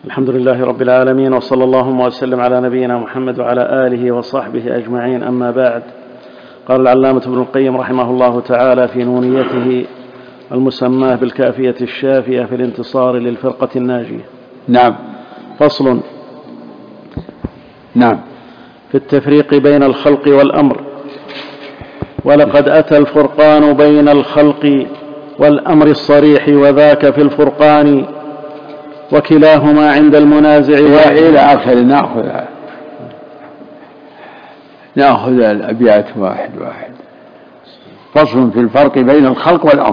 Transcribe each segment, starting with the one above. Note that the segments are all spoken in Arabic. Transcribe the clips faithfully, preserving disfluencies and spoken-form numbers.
الحمد لله رب العالمين، وصلى اللهم وسلم على نبينا محمد وعلى آله وصحبه أجمعين. أما بعد، قال العلامة ابن القيم رحمه الله تعالى في نونيته المسماه بالكافية الشافية في الانتصار للفرقة الناجية: نعم. فصل. نعم. في التفريق بين الخلق والأمر. ولقد أتى الفرقان بين الخلق والأمر الصريح، وذاك في الفرقان، وكلاهما عند المنازع وإلى آخر. نأخذ نأخذ الأبيات واحد واحد. فصل في الفرق بين الخلق والأمر.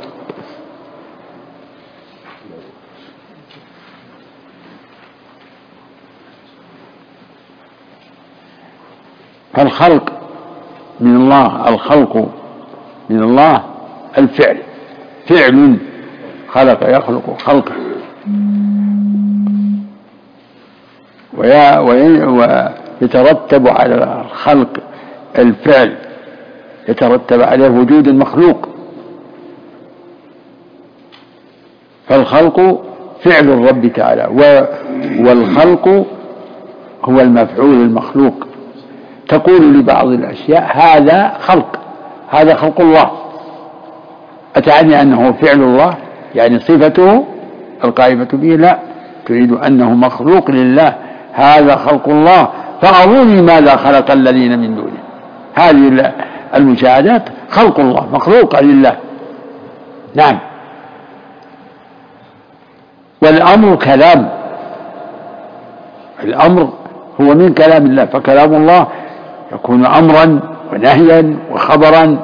فالخلق من الله، الخلق من الله الفعل، فعل خلق يخلق خلقه، ويترتب على الخلق الفعل، يترتب عليه وجود المخلوق. فالخلق فعل الرب تعالى، والخلق هو المفعول المخلوق. تقول لبعض الأشياء هذا خلق، هذا خلق الله، أتعني أنه فعل الله يعني صفته القائمة به؟ لا، تريد أنه مخلوق لله، هذا خلق الله، فأروني ماذا خلق الذين من دونه. هذه المشاهدات خلق الله، مخلوقة لله. نعم. والأمر كلام، الأمر هو من كلام الله، فكلام الله يكون أمرا ونهيا وخبرا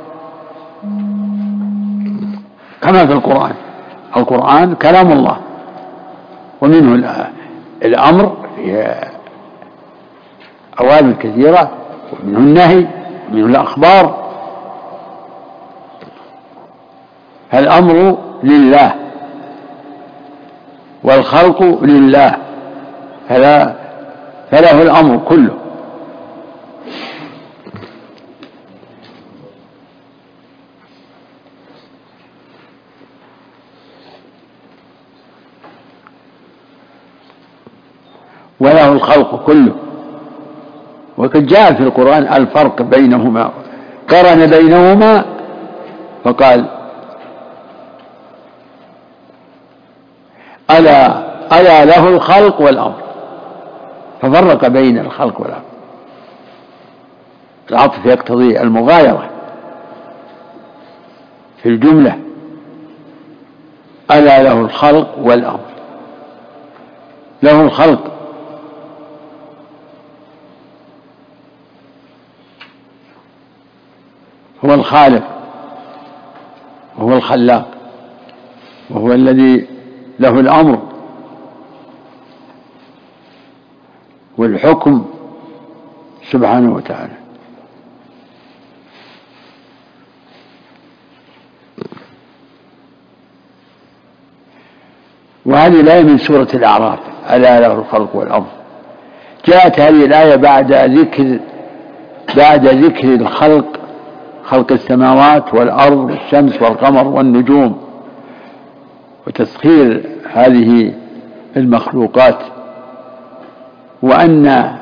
كما في القرآن. القرآن كلام الله، ومنه الأمر في أوامر كثيرة، ومنه النهي، ومنه الأخبار. فالأمر لله والخلق لله، فلا فله الأمر كله. وله الخلق كله. وقد جاء في القرآن الفرق بينهما، قرن بينهما فقال: ألا ألا له الخلق والأمر، ففرق بين الخلق والأمر. العطف يقتضي المغايرة في الجملة. ألا له الخلق والأمر، له الخلق هو الخالق، وهو الخلاق، وهو الذي له الأمر والحكم سبحانه وتعالى. وهذه الآية من سورة الأعراف: ألا له الخلق والأمر. جاءت هذه الآية بعد ذكر بعد ذكر الخلق، خلق السماوات والأرض والشمس والقمر والنجوم، وتسخير هذه المخلوقات، وأن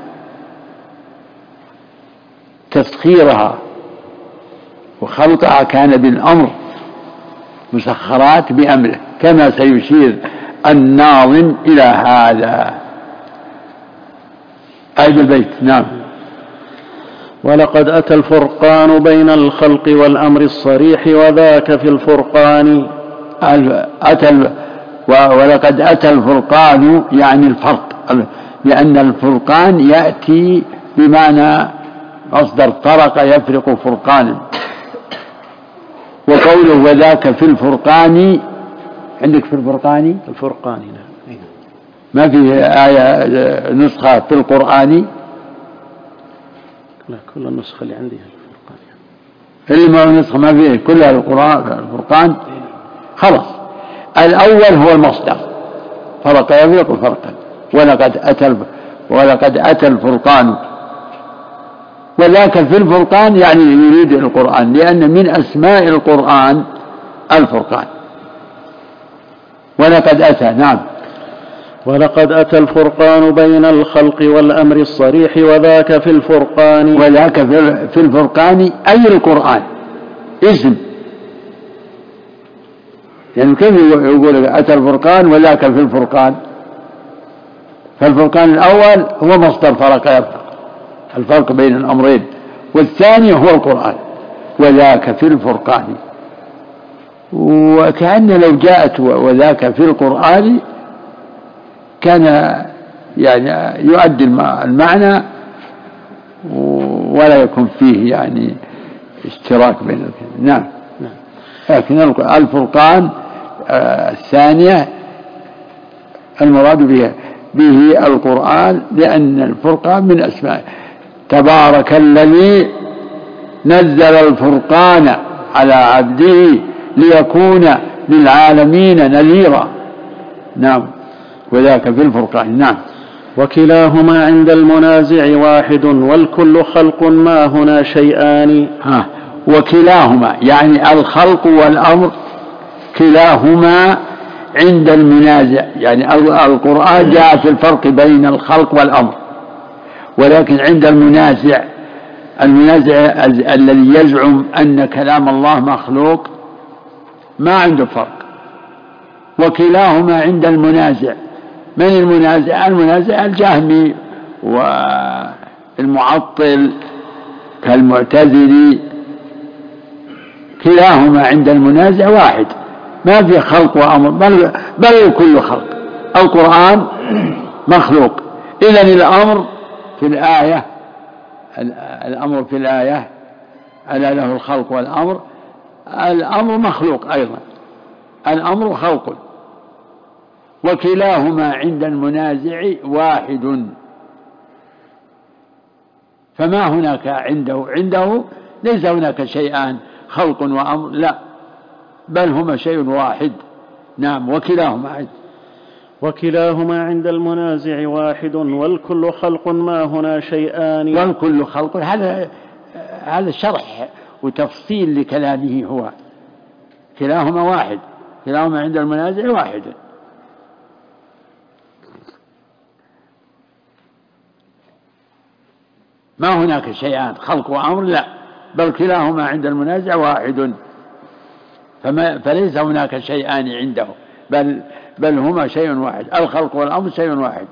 تسخيرها وخلقها كان بالأمر، مسخرات بأمره، كما سيشير الناظم إلى هذا. آية البيت. نعم. ولقد أتى الفرقان بين الخلق والأمر الصريح، وذاك في الفرقان. أتى ولقد أتى الفرقان يعني الفرق، لأن الفرقان يأتي بمعنى مصدر فرق يفرق فرقانا. وقوله وذاك في الفرقان، عندك في الفرقان الفرقان ما في آية نسخة في القرآن؟ لا، كل النسخة اللي عندي الفرقان، اللي ما نسخة ما فيه كلها القرآن الفرقان. خلاص، الأول هو المصدر، فرق يفرق فرقا. ولقد أتى ولقد أتى الفرقان، وذاك في الفرقان يعني يريد القرآن، لأن من أسماء القرآن الفرقان. ولقد أتى. نعم. ولقد أتى الفرقان بين الخلق والأمر الصريح وذاك في الفرقان. وذاك في الفرقان أي القرآن اسم، يعني كيف يقول أتى الفرقان وذاك في الفرقان؟ فالفرقان الأول هو مصدر فرق يفرق الفرق بين الأمرين، والثاني هو القرآن وذاك في الفرقان. وكأن لو جاءت وذاك في القرآن كان يعني يؤدي المعنى ولا يكون فيه يعني اشتراك بين الكلمة. نعم. لكن الفرقان الثانية المراد به به القرآن، لأن الفرقان من أسماء تبارك الذي نزل الفرقان على عبده ليكون للعالمين نذيرا. نعم. وذاك في الفرقان. نعم. وكلاهما عند المنازع واحد والكل خلق ما هنا شيئان. ها. وكلاهما يعني الخلق والأمر كلاهما عند المنازع، يعني القرآن جاء في الفرق بين الخلق والأمر، ولكن عند المنازع المنازع الذي يزعم أن كلام الله مخلوق ما عنده فرق. وكلاهما عند المنازع. من المنازع؟ المنازع الجهمي والمعطل كالمعتزلي، كلاهما عند المنازع واحد، ما في خلق وأمر، بل, بل كل خلق. القرآن مخلوق، إذن الأمر في الآية الأمر في الآية ألا له الخلق والأمر، الأمر مخلوق أيضا، الأمر خلق. وكلاهما عند المنازع واحد، فما هناك عنده عنده ليس هناك شيئان خلق وأمر، لا، بل هما شيء واحد. نعم. وكلاهما عند وكلاهما عند المنازع واحد والكل خلق ما هنا شيئان. والكل خلق هذا هذا شرح وتفصيل لكلامه، هو كلاهما واحد، كلاهما عند المنازع واحد. ما هناك شيئان خلق وأمر، لا، بل كلاهما عند المنازع واحد، فما فليس هناك شيئان عنده، بل بل هما شيء واحد، الخلق والأمر شيء واحد.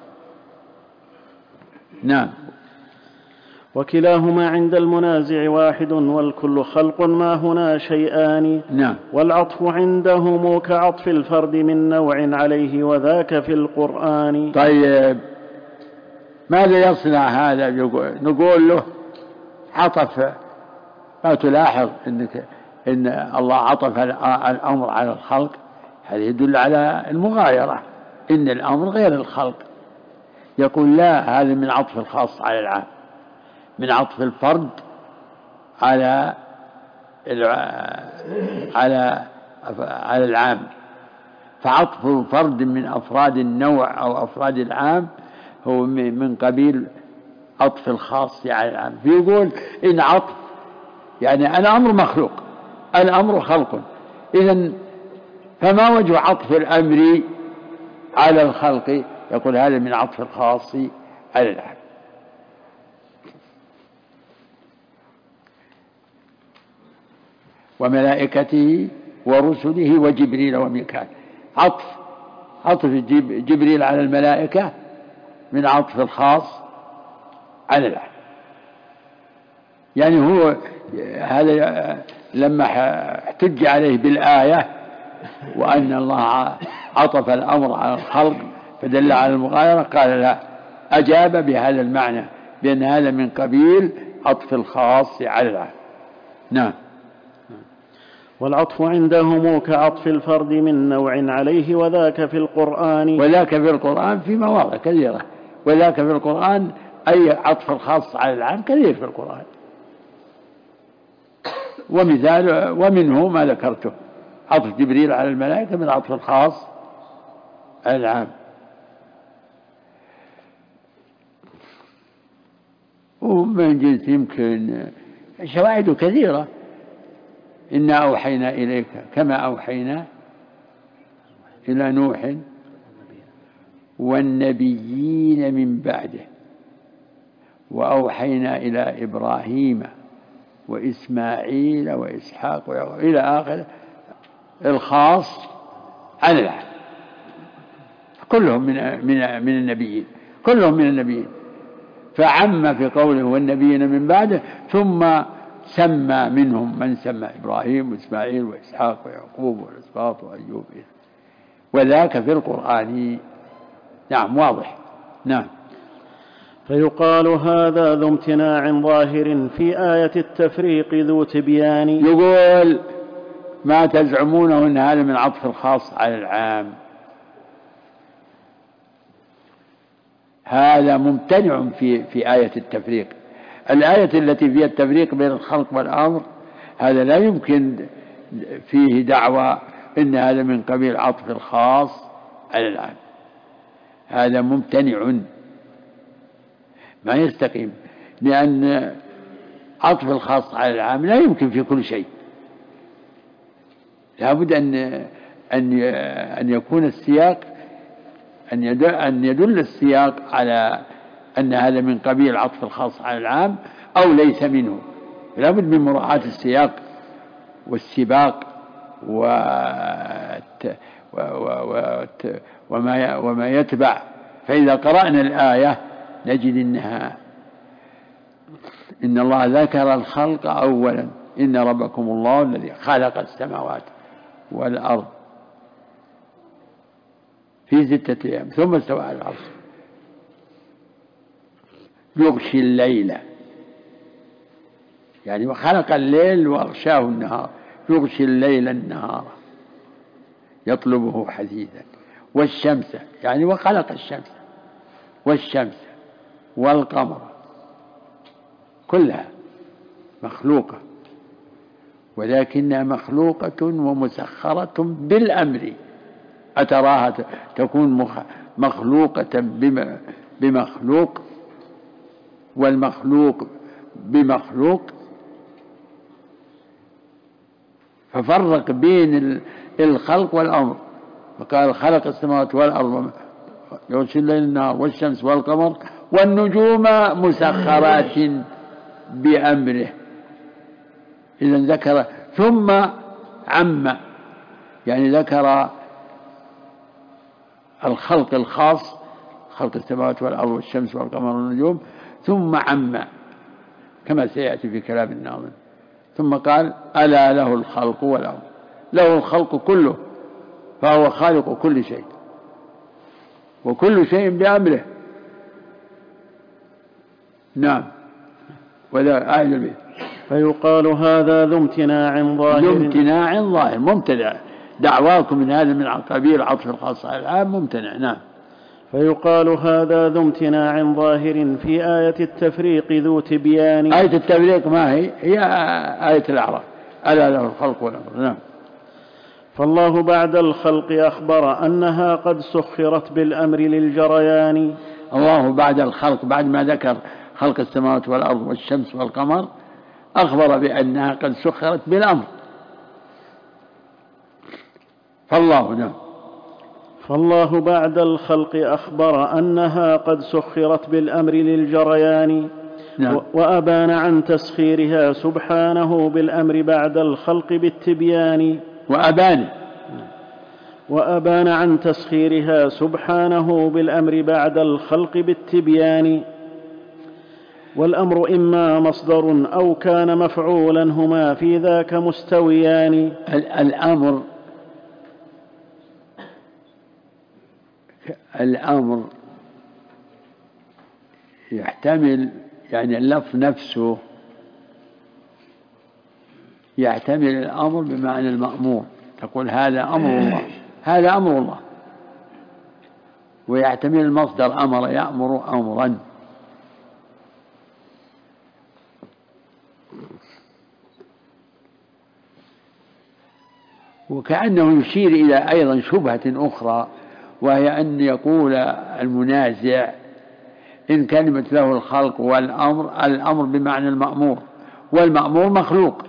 نعم. وكلاهما عند المنازع واحد والكل خلق ما هنا شيئان. نعم. والعطف عندهم كعطف الفرد من نوع عليه وذاك في القرآن. طيب، ماذا يصنع هذا؟ نقول له عطف، ما تلاحظ إنك إن الله عطف الأمر على الخلق، هذا يدل على المغايرة، إن الأمر غير الخلق. يقول لا، هذا من عطف الخاص على العام، من عطف الفرد على على على العام. فعطف فرد من أفراد النوع أو أفراد العام هو من قبيل عطف الخاص على العام. فيقول إن عطف يعني الأمر مخلوق، الأمر خلق، إذن فما وجه عطف الأمر على الخلق؟ يقول هذا من عطف الخاص على العام. وملائكته ورسله وجبريل وميكال، عطف عطف جبريل على الملائكة من عطف الخاص على العام. يعني هو هذا لما احتج عليه بالآية وأن الله عطف الأمر على الخلق فدل على المغايرة، قال لا، أجاب بهذا المعنى بأن هذا من قبيل عطف الخاص على العام. نعم. والعطف عندهم كعطف الفرد من نوع عليه وذاك في القرآن. وذاك في القرآن في مواضع كثيرة، وذاك في القرآن أي عطف الخاص على العام كثير في القرآن، ومثال ومنه ما ذكرته، عطف جبريل على الملائكة من عطف الخاص على العام. ومن جنس يمكن شواهد كثيرة، إنا أوحينا إليك كما أوحينا إلى نوح والنبيين من بعده وأوحينا إلى إبراهيم وإسماعيل وإسحاق ويعقوب إلى آخر الخاص عن العام، كلهم من من من النبيين، كلهم من النبيين، فعم في قوله والنبيين من بعده، ثم سمى منهم من سمى إبراهيم وإسماعيل وإسحاق ويعقوب والأسباط وأيوب، وذاك في القرآن. نعم واضح. نعم. فيقال هذا ذو امتناع ظاهر في آية التفريق ذو تبيان. يقول ما تزعمونه أن هذا من عطف الخاص على العام، هذا ممتنع في في آية التفريق. الآية التي فيها التفريق بين الخلق والأمر هذا لا يمكن فيه دعوى إن هذا من قبيل عطف الخاص على العام، هذا ممتنع ما يستقيم، لأن عطف الخاص على العام لا يمكن في كل شيء، لابد أن أن أن يكون السياق أن يدل, أن يدل السياق على أن هذا من قبيل عطف الخاص على العام أو ليس منه، لابد من مراعاة السياق والسباق وما وما يتبع. فإذا قرأنا الآية نجد إنها إن الله ذكر الخلق أولا، إن ربكم الله الذي خلق السماوات والأرض في ستة أيام ثم استوى على العرش يغشي الليل، يعني وخلق الليل وأغشاه النهار، يغشي الليل النهار يطلبه حثيثا، والشمس يعني وخلق الشمس والشمس والقمر كلها مخلوقة، ولكنها مخلوقة ومسخرة بالأمر. أتراها تكون مخلوقة بمخلوق والمخلوق بمخلوق؟ ففرق بين الخلق والأمر، فقال خلق السماوات والأرض يغشي الليل النهار والشمس والقمر والنجوم مسخرات بأمره. إذن ذكر ثم عم، يعني ذكر الخلق الخاص خلق السماوات والأرض والشمس والقمر والنجوم، ثم عم كما سيأتي في كلام الناظم، ثم قال ألا له الخلق والأمر، له الخلق كله، فهو خالق كل شيء وكل شيء بأمره. نعم. وذا آية البيت. فيقال هذا ذو امتناع ظاهر، ذو امتناع ظاهر ممتنع، دعواكم من هذا من قبيل عطف الخاص على العام ممتنع. نعم. فيقال هذا ذو امتناع ظاهر في آية التفريق ذو تبيان. آية التفريق ما هي؟ هي آية الأعراف، ألا له الخلق والأمر. نعم. فالله بعد الخلق أخبر أنها قد سخرت بالأمر للجريان. الله بعد الخلق، بعد ما ذكر خلق السماوات والأرض والشمس والقمر، أخبر بأنها قد سخرت بالأمر. فالله نعم. فالله بعد الخلق أخبر أنها قد سخرت بالأمر للجريان. نعم. وأبان عن تسخيرها سبحانه بالأمر بعد الخلق بالتبيان. وأبان وأبان عن تسخيرها سبحانه بالأمر بعد الخلق بالتبيان. والأمر إما مصدر أو كان مفعولا هما في ذاك مستويان. الأمر الأمر يحتمل، يعني اللفظ نفسه يحتمل الأمر بمعنى المأمور، تقول هذا أمر الله، هذا أمر الله، ويحتمل المصدر أمر يأمر أمرا. وكأنه يشير إلى أيضا شبهة أخرى، وهي أن يقول المنازع إن كلمة له الخلق والأمر، الأمر بمعنى المأمور، والمأمور مخلوق،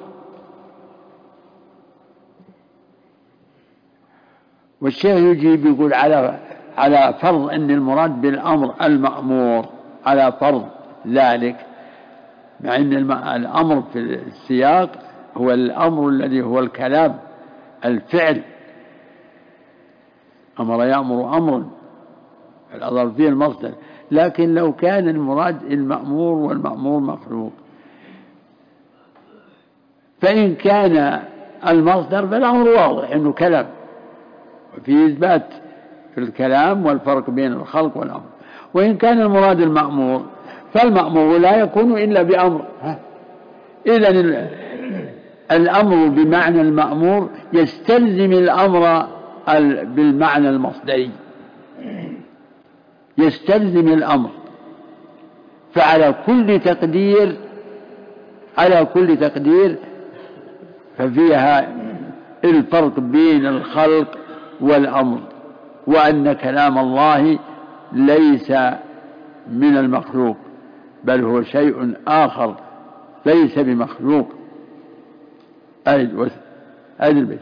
والشيخ يجيب يقول على على فرض أن المراد بالأمر المأمور، على فرض ذلك، مع أن الأمر في السياق هو الأمر الذي هو الكلام الفعل، أمر يأمر أمرا الأضر فيه المصدر. لكن لو كان المراد المأمور والمأمور مخلوق، فإن كان المصدر فالأمر واضح أنه كلام، وفي إثبات في الكلام والفرق بين الخلق والأمر. وإن كان المراد المأمور فالمأمور لا يكون إلا بأمر. إذن الأمر بمعنى المأمور يستلزم الأمر بالمعنى المصدري، يستلزم الأمر. فعلى كل تقدير على كل تقدير ففيها الفرق بين الخلق والأمر، وأن كلام الله ليس من المخلوق بل هو شيء آخر ليس بمخلوق. أهل البيت.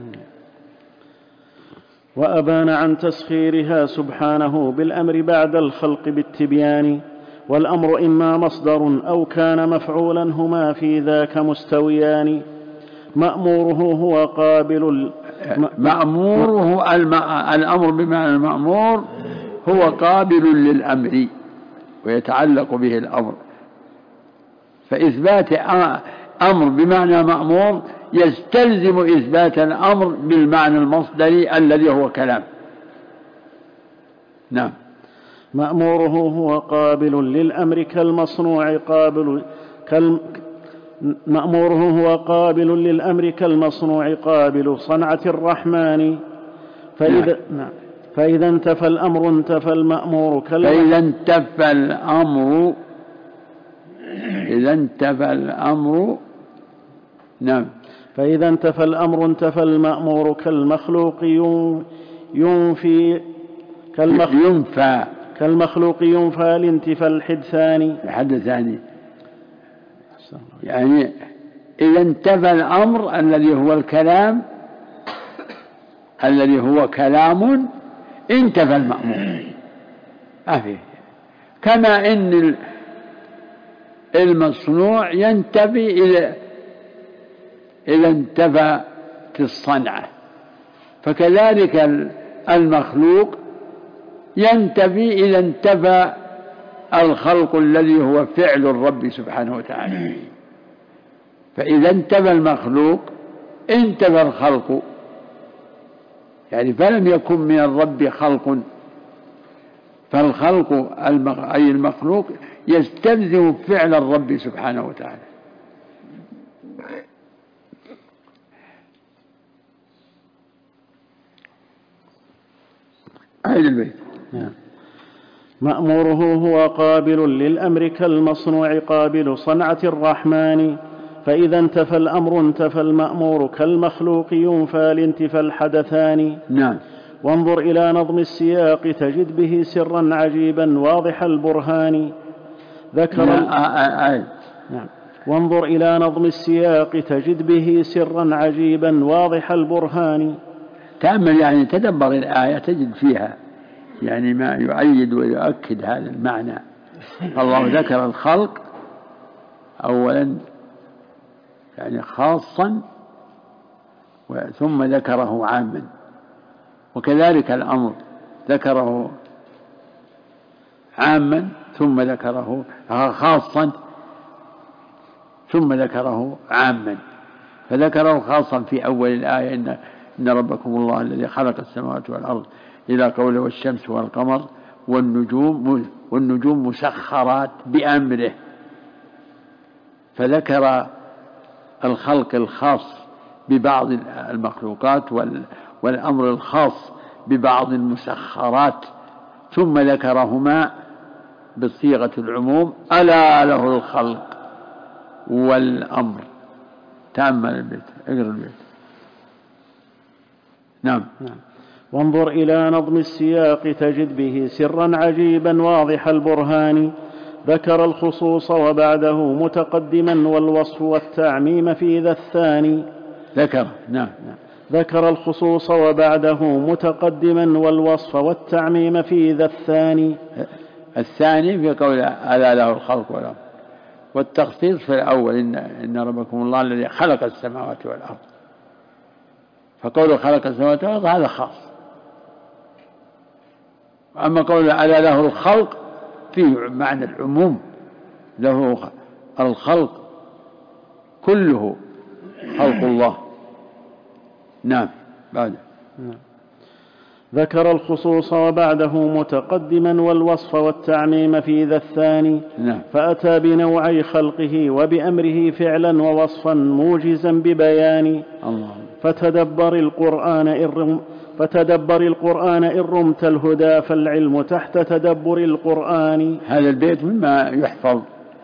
وأبان عن تسخيرها سبحانه بالأمر بعد الخلق بالتبيان، والأمر إما مصدر أو كان مفعولا هما في ذاك مستويان. مأموره هو قابل مأموره الأمر بمعنى المأمور هو قابل للأمر ويتعلق به الأمر، فإثبات أمر بمعنى مأمور يستلزم إثبات الأمر بالمعنى المصدري الذي هو كلام. نعم. مأموره هو قابل للأمر كالمصنوع قابل كالم مأموره هو قابل للأمر كالمصنوع قابل صنعة الرحمن. فإذا نعم. فإذا انتفى الأمر انتفى المأمور فإذا انتفى الأمر إذا انتفى الأمر نعم فإذا انتفى الأمر انتفى المأمور كالمخلوق ينفي كالمخلوق ينفى كالمخلوق ينفى لانتفى الحدثان. الحدثان يعني إذا انتفى الأمر الذي هو الكلام الذي هو كلام انتفى المأمور. أفيه كما إن المصنوع ينتفي إلى إذا انتفى الصنعة، فكذلك المخلوق ينتفي إذا انتفى الخلق الذي هو فعل الرب سبحانه وتعالى. فإذا انتفى المخلوق انتفى الخلق، يعني فلم يكن من الرب خلق، فالخلق أي المخلوق يستلزم فعل الرب سبحانه وتعالى. أهل البيت. مأموره هو قابل للأمر كالمصنوع قابل صنعة الرحمن. فإذا انتفى الأمر انتفى المأمور كالمخلوق ينفى لانتفى الحدثان. نعم. وانظر إلى نظم السياق تجد به سرا عجيبا واضح البرهان. ذكر نعم. آه. نعم. وانظر إلى نظم السياق تجد به سرا عجيبا واضح البرهان. تأمل يعني تدبر الآية تجد فيها يعني ما يؤيد ويؤكد هذا المعنى. الله ذكر الخلق أولا يعني خاصا ثم ذكره عاما، وكذلك الأمر ذكره عاما ثم ذكره خاصا ثم ذكره عاما. فذكره خاصا في أول الآية إن, إن ربكم الله الذي خلق السماوات والأرض إلى قوله والشمس والقمر والنجوم والنجوم مسخرات بأمره، فذكر الخلق الخاص ببعض المخلوقات والأمر الخاص ببعض المسخرات، ثم ذكرهما بصيغة العموم ألا له الخلق والأمر. تأمل البيت اقرأ البيت. نعم. نعم. وانظر إلى نظم السياق تجد به سرا عجيبا واضح البرهان. ذكر الخصوص وبعده متقدما والوصف والتعميم في ذا الثاني. ذكر نعم. ذكر الخصوص وبعده متقدما والوصف والتعميم في ذا الثاني. الثاني في قول ألا له الخلق والأمر، والتخصيص في الأول إن, إن ربكم الله الذي خلق السماوات والأرض، فقوله خلق السماوات والأرض هذا خاص. أما قول ألا له الخلق فيه معنى العموم، له الخلق كله خلق الله. نعم. بعد نعم. ذكر الخصوص وبعده متقدما والوصف والتعميم في ذا الثاني. نعم. فأتى بنوعي خلقه وبأمره فعلا ووصفا موجزا ببيان. الله. فتدبر القرآن إن فتدبر القرآن إن رمت الهدى فالعلم تحت تدبر القرآن. هذا البيت مما يحفظ،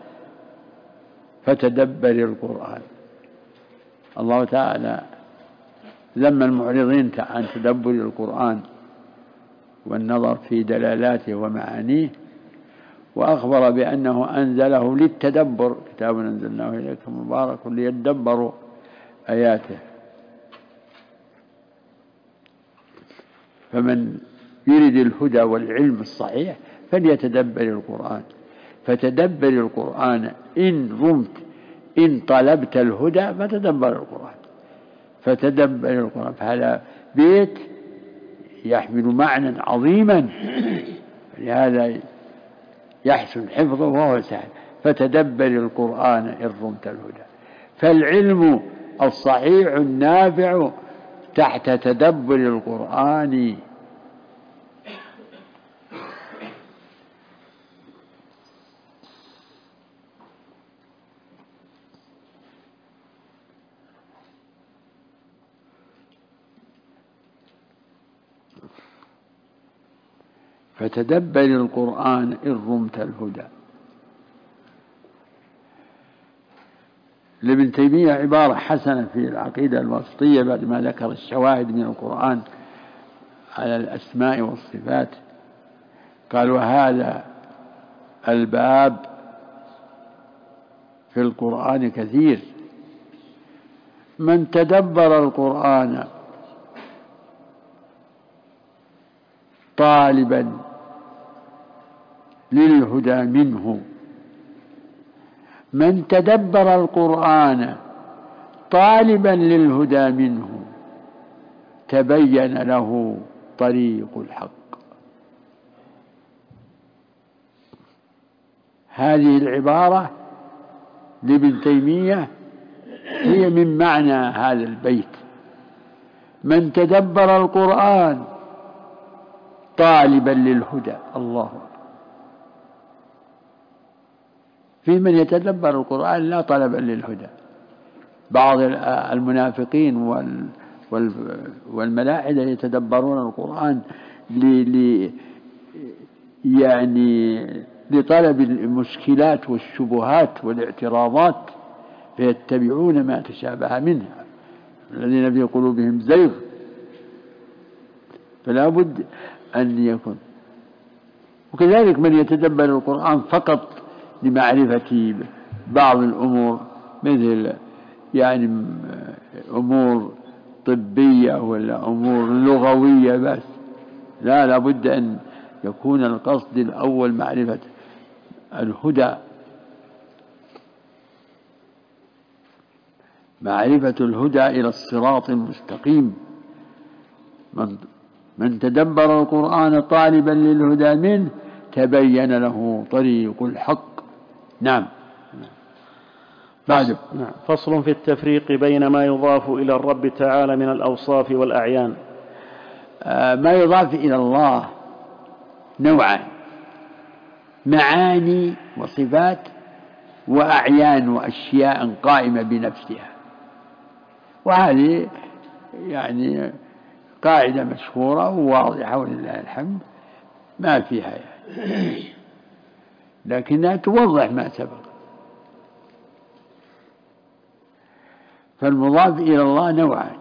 فتدبر القرآن. الله تعالى ذم المعرضين عن تدبر القرآن والنظر في دلالاته ومعانيه، وأخبر بأنه أنزله للتدبر، كتاب أنزلناه إليك مبارك ليدبروا آياته. فمن يريد الهدى والعلم الصحيح فليتدبر القرآن. فتدبر القرآن إن رمت، إن طلبت الهدى فتدبر القرآن، فتدبر القرآن. فهذا بيت يحمل معنى عظيما، لهذا يحسن حفظه وهو سهل. فتدبر القرآن إن رمت الهدى، فالعلم الصحيح النافع تحت تدبر القرآن. فتدبر القرآن إن رمت الهدى. لابن تيمية عبارة حسنة في العقيدة الواسطية بعد ما ذكر الشواهد من القرآن على الأسماء والصفات، قال: وهذا الباب في القرآن كثير، من تدبر القرآن طالبا للهدى منه، من تدبر القرآن طالبا للهدى منه تبين له طريق الحق. هذه العبارة لابن تيمية هي من معنى هذا البيت: من تدبر القرآن طالبا للهدى. الله. في من يتدبر القرآن لا طلبا للهدى. بعض المنافقين والملاحدة يتدبرون القرآن ل يعني لطلب المشكلات والشبهات والاعتراضات، فيتبعون ما تشابه منها الذين في قلوبهم زيغ. فلا بد أن يكون. وكذلك من يتدبر القرآن فقط لمعرفة بعض الأمور، مثل يعني أمور طبية ولا أمور لغوية بس، لا، لا بد أن يكون القصد الأول معرفة الهدى، معرفة الهدى إلى الصراط المستقيم. من, من تدبر القرآن طالبا للهدى منه تبين له طريق الحق. نعم. بعد نعم. فصل في التفريق بين ما يضاف إلى الرب تعالى من الأوصاف والأعيان. آه ما يضاف إلى الله نوعان: معاني وصفات، وأعيان وأشياء قائمة بنفسها. وهذه يعني قاعدة مشهورة وواضحة ولله الحمد، ما فيها يعني، لكنها توضح ما سبق. فالمضاف إلى الله نوعان: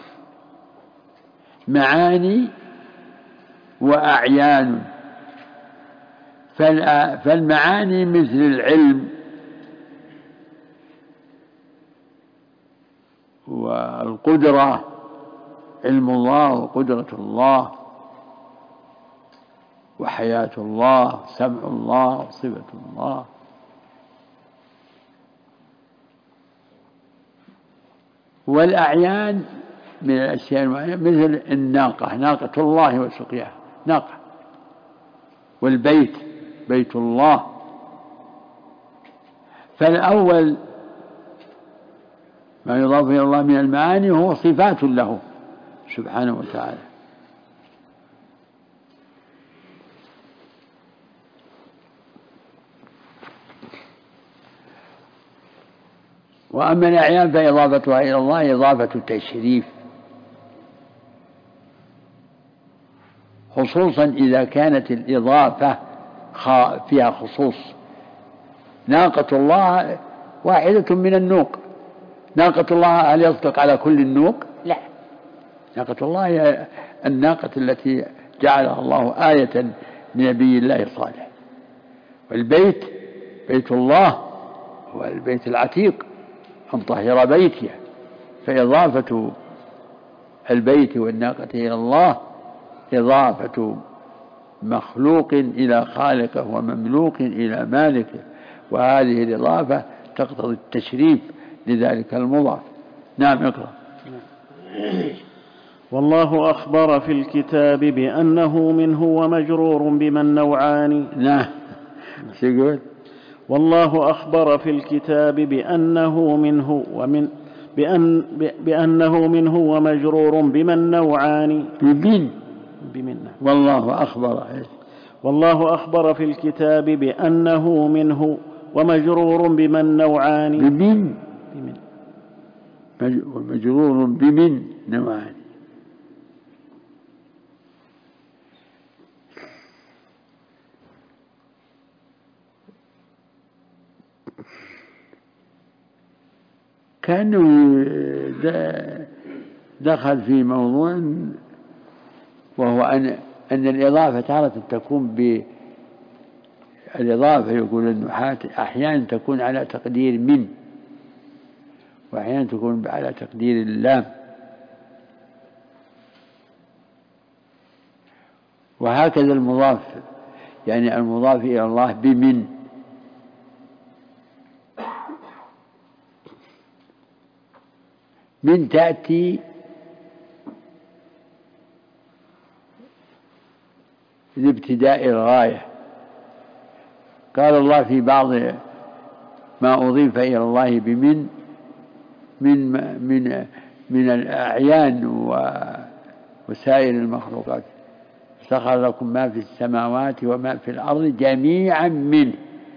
معاني وأعيان. فالمعاني مثل العلم والقدرة علم الله وقدرة الله وحياة الله، سمع الله وصفة الله. والأعيان من الأشياء المعينة مثل الناقة، ناقة الله وسقياها ناقة، والبيت بيت الله. فالأول ما يضاف إلى الله من المعاني هو صفات له سبحانه وتعالى. وأما الأعيان فإضافتها إلى الله إضافة تشريف، خصوصا إذا كانت الإضافة فيها خصوص. ناقة الله واحدة من النوق، ناقة الله هل يصدق على كل النوق؟ لا، ناقة الله هي الناقة التي جعلها الله آية لنبي الله صالح. والبيت بيت الله هو البيت العتيق، أن طهر بيتي. فإضافة البيت والناقة إلى الله إضافة مخلوق إلى خالقه ومملوك إلى مالكه، وهذه الإضافة تقتضي التشريف لذلك المضاف. نعم اقرأ. والله أخبر في الكتاب بأنه منه ومجرور بمن نوعان. نعم سيقول والله أخبر في الكتاب بأنه منه ومن بأن بأنه منه ومجرور بمن نوعان. بمن بمن والله أخبر والله أخبر في الكتاب بأنه منه ومجرور بمن نوعان. بمن بمن ومجرور بمن نوعان. كأنه دخل في موضوع، وهو أن أن الإضافة تارة تكون بالإضافة، يقول النحاة أحيانا تكون على تقدير من، وأحيانا تكون على تقدير اللام. وهكذا المضاف، يعني المضاف إلى الله بمن. من تأتي لابتداء الغاية. قال الله في بعض ما أضيف إلى الله بمن من من من الأعيان وسائر المخلوقات: سخر لكم ما في السماوات وما في الأرض جميعا منه.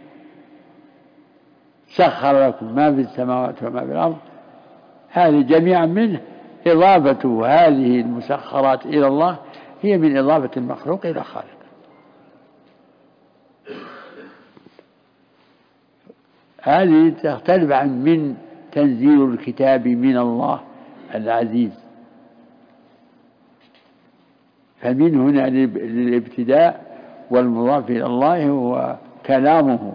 سخر لكم ما في السماوات وما في الأرض، هذه جميعا منه. إضافة هذه المسخرات إلى الله هي من إضافة المخلوق إلى خالق. هذه تختلف عن من تنزيل الكتاب من الله العزيز. فمن هنا للابتداء، والمضاف إلى الله هو كلامه.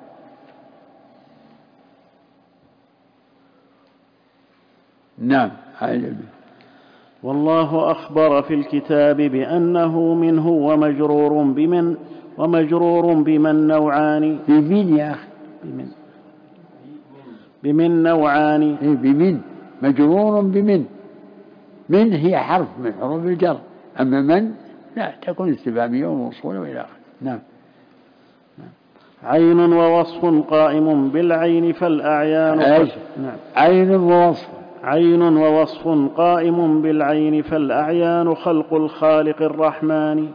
نعم. والله أخبر في الكتاب بأنه منه ومجرور بمن ومجرور بمن نوعان. بمن يا أخي؟ بمن بمن نوعان. إيه بمن مجرور بمن. من هي حرف من حروف الجر، أما من لا تكون استفهامية وموصولة وإلى آخره. نعم. عين ووصف قائم بالعين فالأعيان. نعم. عين ووصف عين ووصف قائم بالعين فالأعيان خلق الخالق الرحمن.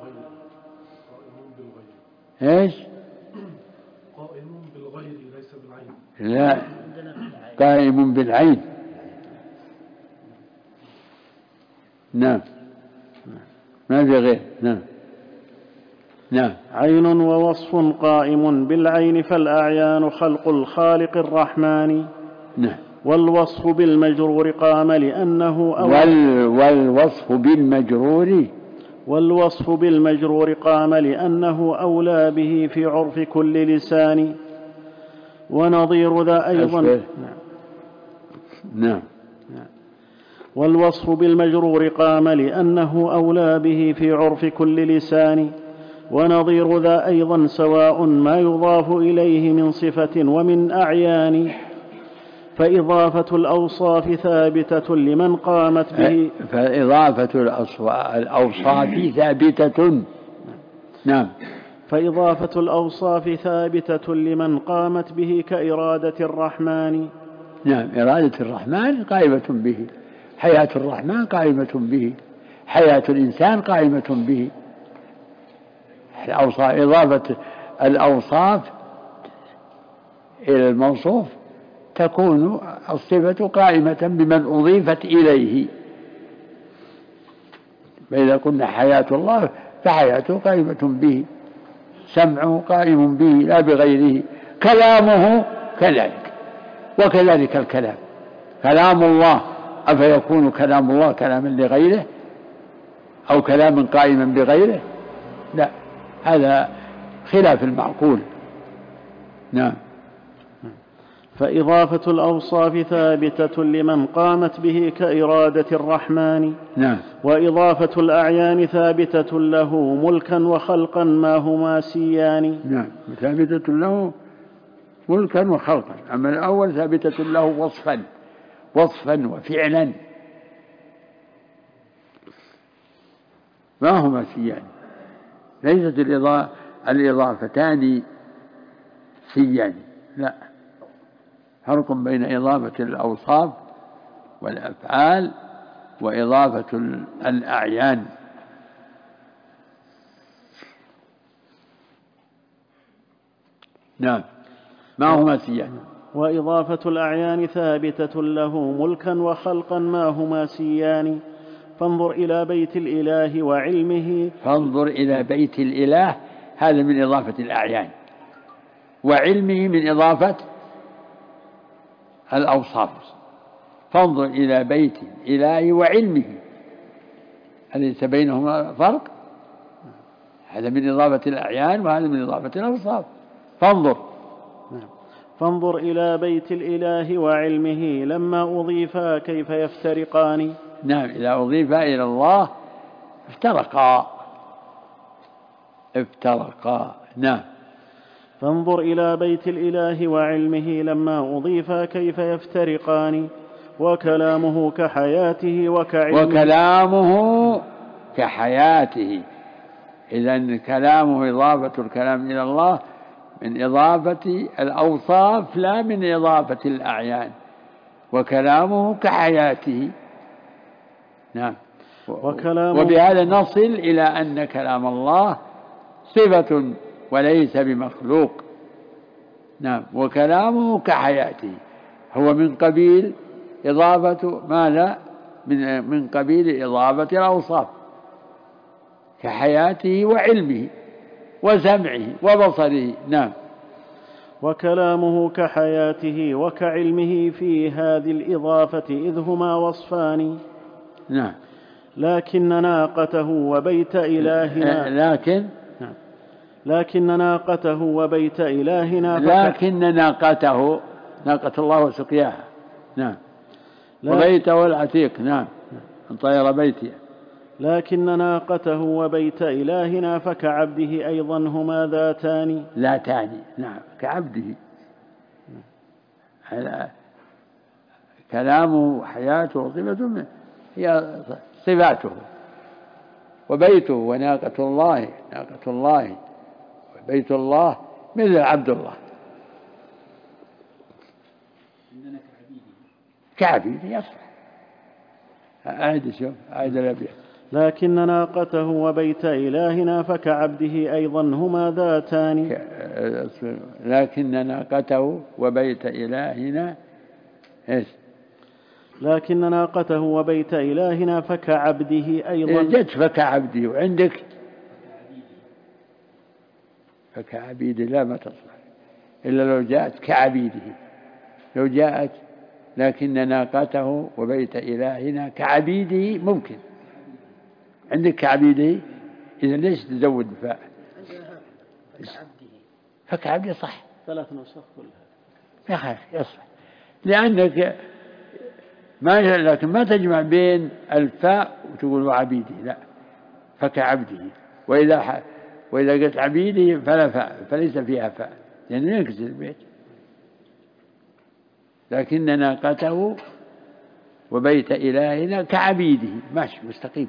ايش؟ قائم بالغير ليس بالعين. لا، قائم بالعين. نعم، ما في غير. نعم. نعم. عين ووصف قائم بالعين فالأعيان خلق الخالق الرحمن. نعم. والوصف بالمجرور قام لأنه أولى وال والوصف بالمجرور والوصف بالمجرور قام لأنه أولى به في عرف كل لسان. ونظير ذا أيضا. نعم. نعم. والوصف بالمجرور قام لأنه أولى به في عرف كل لسان، ونظير ذا أيضا سواء ما يضاف إليه من صفة ومن أعيان، فإضافة الأوصاف ثابتة لمن قامت به فإضافة الأوصاف ثابتة نعم فإضافة الأوصاف ثابتة لمن قامت به كإرادة الرحمن. نعم إرادة الرحمن قائمة به، حياة الرحمن قائمة به، حياة الإنسان قائمة به. الأوصاف إضافة الأوصاف إلى الموصوف تكون الصفة قائمة بمن أضيفت إليه. فإذا قلنا حياة الله فحياته قائمة به، سمعه قائم به لا بغيره، كلامه كذلك، وكذلك الكلام، كلام الله أفيكون كلام الله كلاما لغيره أو كلاما قائما بغيره؟ لا، هذا خلاف المعقول. نعم. فإضافة الأوصاف ثابتة لمن قامت به كإرادة الرحمن. نعم. وإضافة الأعيان ثابتة له ملكا وخلقا ما هما سيان. نعم، ثابتة له ملكا وخلقا. أما الأول ثابتة له وصفا وصفا وفعلا ما هما سيان، ليست الإضافتان سيان، لا، فرق بين إضافة الأوصاف والأفعال وإضافة الأعيان. نعم، ما هما سيان. وإضافة الأعيان ثابتة له ملكا وخلقا ما هما سيان، فانظر إلى بيت الإله وعلمه. فانظر إلى بيت الإله، هذا من إضافة الأعيان، وعلمه من إضافة الأوصاف. فانظر إلى بيت الإله وعلمه، أليس بينهما فرق؟ هذا من إضافة الأعيان وهذا من إضافة الأوصاف. فانظر فانظر إلى بيت الإله وعلمه لما أضيفا كيف يفترقان. نعم، إذا أضيفا إلى الله افترقا افترقا نعم. فانظر إلى بيت الإله وعلمه لما أضيفا كيف يفترقان، وكلامه كحياته وكعلمه. وكلامه كحياته، إذن كلامه إضافة الكلام إلى الله من إضافة الأوصاف لا من إضافة الأعيان. وكلامه كحياته نعم. وكلامه وبهذا نصل إلى أن كلام الله صفة وليس بمخلوق. نعم. وكلامه كحياته هو من قبيل إضافة ماذا؟ من من قبيل إضافة الأوصاف، كحياته وعلمه وسمعه وبصره. نعم. وكلامه كحياته وكعلمه في هذه الإضافة إذ هما وصفان. نعم. لكن ناقته وبيت إلهنا لكن نعم. لكن ناقته وبيت إلهنا لكن ناقته ناقة الله وسقياها. نعم. وبيته العتيق. نعم، من طير بيتي. لكن ناقته وبيت إلهنا فكعبده أيضا هما ذاتان. ذاتان نعم، كعبده. كلامه وحياته وصفته هي صفاته، وبيته وناقة الله ناقة الله وبيت الله مثل عبد الله. كعبيده يصلح. أعد شوف أعد الأبيات. لكن ناقته وبيت إلهنا فكعبده أيضا هما ذاتان. لكن ناقته وبيت إلهنا إيش؟ لكن ناقته وبيت إلهنا فكعبده أيضا. جت فكعبده، وعندك فكعبيده لا ما تصلح إلا لو جاءت كعبيده. لو جاءت لكن ناقته وبيت إلهنا كعبيده ممكن. عندك كعبيده، إذا ليش تزود بفاء؟ فكعبده صح. ثلاث نسخ كلها يا أخي يصح، لأنك ما لكن ما تجمع بين الفاء وتقول وعبيده، لا، فكعبده. وإذا ح... وإذا قلت عبيده فلا فاء، فليس فيها فاء لأنه يعني ينكسر البيت. لكن ناقته وبيت إلهنا كعبيده ماشي مستقيم.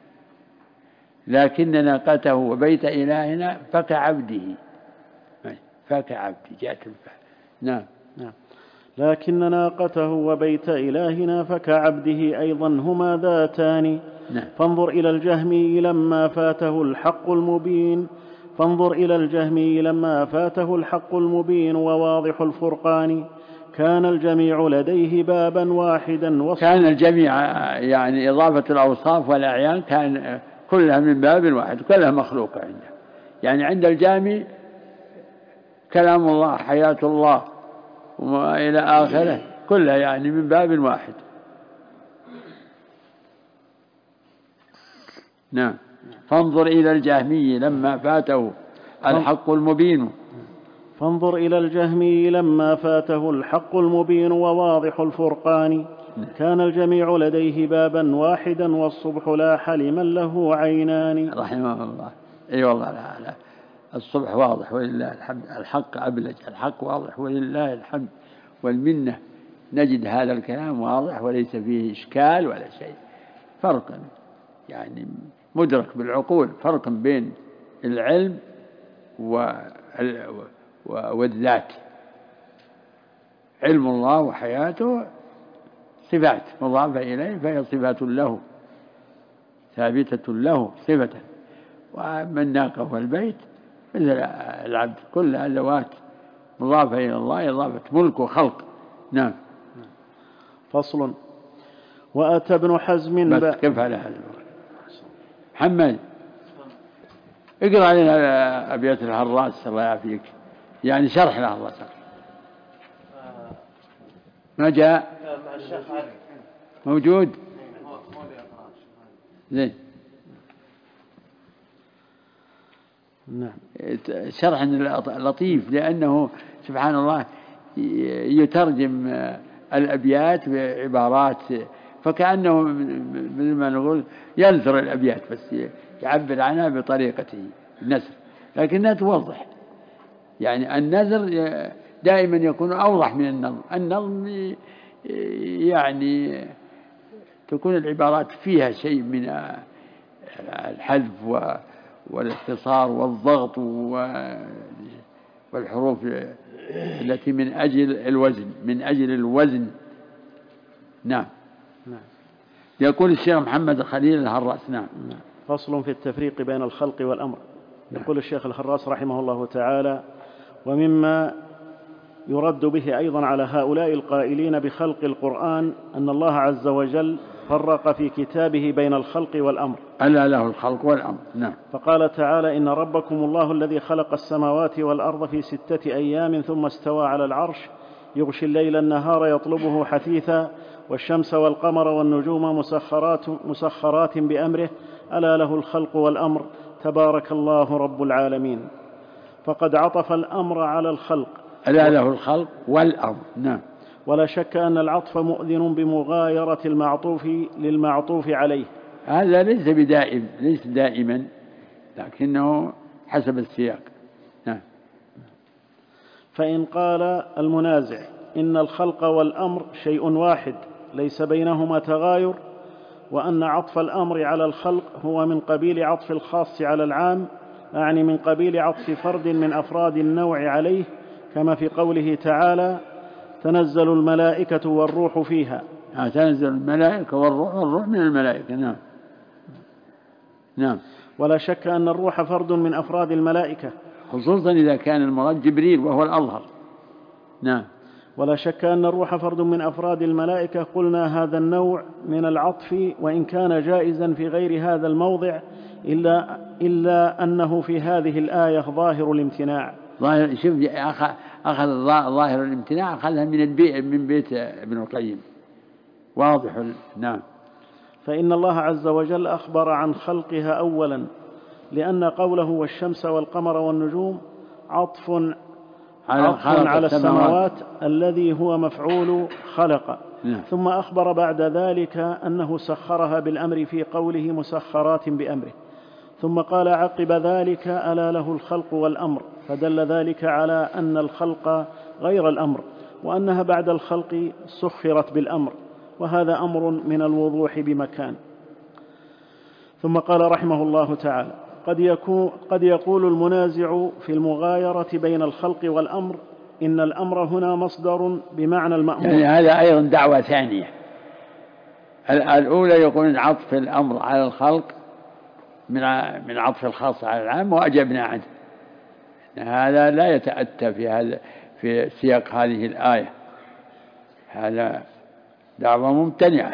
لكن ناقته وبيت إلهنا فكعبده، فكعبده جاءت الفاء. نعم نعم. لكن ناقته وبيت إلهنا فكعبده أيضا هما ذاتان. نعم. فانظر إلى الجهمي لما فاته الحق المبين فانظر إلى الجهمي لما فاته الحق المبين وواضح الفرقان. كان الجميع لديه بابا واحدا وصف. كان الجميع يعني إضافة الأوصاف والأعيان كان كلها من باب واحد، كلها مخلوقة عنده. يعني عند الجامي كلام الله، حياة الله وإلى آخره، كلها يعني من باب واحد. نعم. فانظر إلى الجهمي لما فاته الحق المبين فانظر إلى الجهمي لما فاته الحق المبين وواضح الفرقان. كان الجميع لديه بابا واحدا والصبح لاح لمن له عينان. رحمه الله. اي والله، لا لا الصبح واضح ولله الحمد، الحق أبلج، الحق واضح ولله الحمد والمنة. نجد هذا الكلام واضح وليس فيه إشكال ولا شيء. فرق يعني مدرك بالعقول، فرق بين العلم والذات. علم الله وحياته صفات مضافة إليه، فهي صفات له ثابتة له صفة. وأما الناقة والبيت مثل العبد، كلها ذوات مضافة إلى الله، إضافة ملك وخلق. نعم. فصل. وأتى ابن حزم بس كيف على هذا محمد اقرأ علينا أبيات الحراس الله يعافيك، يعني شرح له الله تعالى. ما جاء موجود زين. نعم. شرح لطيف لأنه سبحان الله يترجم الأبيات بعبارات، فكأنه مثل ما نقول ينثر الأبيات بس يعبر عنها بطريقته النثر، لكنها توضح. يعني النثر دائما يكون أوضح من النظم. النظم يعني تكون العبارات فيها شيء من الحذف والاختصار والضغط والحروف التي من أجل الوزن من أجل الوزن. نعم. نعم. يقول الشيخ محمد الخليل الهراس. نعم. فصل في التفريق بين الخلق والأمر. يقول الشيخ الهراس رحمه الله تعالى: ومما يرد به أيضا على هؤلاء القائلين بخلق القرآن أن الله عز وجل فرق في كتابه بين الخلق والأمر. ألا له الخلق والأمر. نعم. فقال تعالى: إن ربكم الله الذي خلق السماوات والأرض في ستة أيام ثم استوى على العرش يغشي الليل النهار يطلبه حثيثا والشمس والقمر والنجوم مسخرات, مسخرات بأمره ألا له الخلق والأمر تبارك الله رب العالمين. فقد عطف الأمر على الخلق. ألا له الخلق والأمر. نعم. ولا شك أن العطف مؤذن بمغايرة المعطوف للمعطوف عليه. هذا ليس بدائم ليس دائما، لكنه حسب السياق. نعم. فإن قال المنازع إن الخلق والأمر شيء واحد ليس بينهما تغاير، وأن عطف الأمر على الخلق هو من قبيل عطف الخاص على العام، يعني من قبيل عطف فرد من أفراد النوع عليه، كما في قوله تعالى: تنزل الملائكة والروح فيها. آه تنزل الملائكة والروح والروح من الملائكة. نعم. نعم. ولا شك أن الروح فرد من أفراد الملائكة، خصوصا إذا كان المراد جبريل وهو الأظهر. نعم. ولا شك أن الروح فرد من أفراد الملائكة. قلنا هذا النوع من العطف وإن كان جائزا في غير هذا الموضع إلا, إلا أنه في هذه الآية ظاهر الامتناع. ظاهر. شوف أخذ, أخذ ظاهر الامتناع أخذها من البيت من بيت ابن القيم واضح. نعم. فإن الله عز وجل أخبر عن خلقها أولا، لأن قوله والشمس والقمر والنجوم عطف على, على السماوات الذي هو مفعول خلق، نعم. ثم أخبر بعد ذلك أنه سخرها بالأمر في قوله مسخرات بأمره، ثم قال عقب ذلك ألا له الخلق والأمر، فدل ذلك على أن الخلق غير الأمر، وأنها بعد الخلق سخرت بالأمر، وهذا أمر من الوضوح بمكان. ثم قال رحمه الله تعالى: قد, يكون قد يقول المنازع في المغايرة بين الخلق والأمر إن الأمر هنا مصدر بمعنى المأمور. يعني هذا أيضا دعوة ثانية. الأولى يقول عطف الأمر على الخلق من عطف الخاص على العام وأجبنا عنه، هذا لا يتأتى في هذا في سياق هذه الآية، هذا دعوة ممتنعة،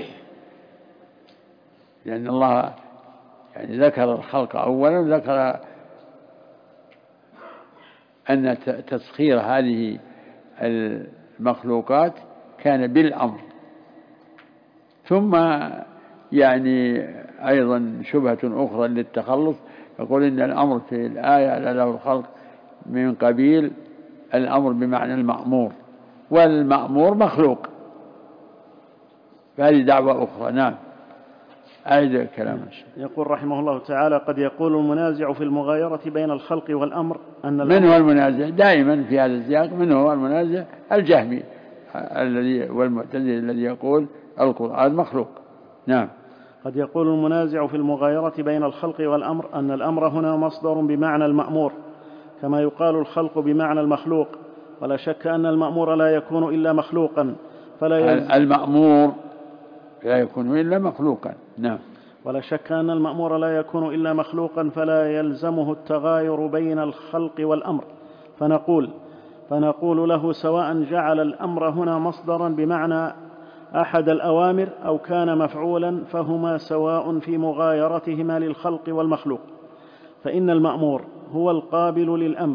لأن الله يعني ذكر الخلق أولا، ذكر أن تسخير هذه المخلوقات كان بالأمر، ثم يعني أيضا شبهة أخرى للتخلص، يقول إن الأمر في الآية لا له الخلق من قبيل الأمر بمعنى المأمور، والمأمور مخلوق، فهذه دعوة أخرى. نعم، أعيد كلام الشيخ. يقول رحمه الله تعالى: قد يقول المنازع في المغايرة بين الخلق والأمر أن من هو المنازع دائما في هذا السياق؟ من هو المنازع؟ الجهمي الذي والمعتزلي الذي يقول القرآن مخلوق. نعم. قد يقول المنازع في المغايرة بين الخلق والأمر أن الأمر هنا مصدر بمعنى المأمور، كما يقال الخلق بمعنى المخلوق، ولا شك أن المأمور لا يكون إلا مخلوقا، فلا يلزم المأمور لا يكون إلا مخلوقا. نعم. ولا شك أن المأمور لا يكون إلا مخلوقا، فلا يلزمه التغاير بين الخلق والأمر، فنقول فنقول له سواء جعل الأمر هنا مصدرا بمعنى أحد الأوامر أو كان مفعولا، فهما سواء في مغايرتهما للخلق والمخلوق، فإن المأمور هو القابل للأمر.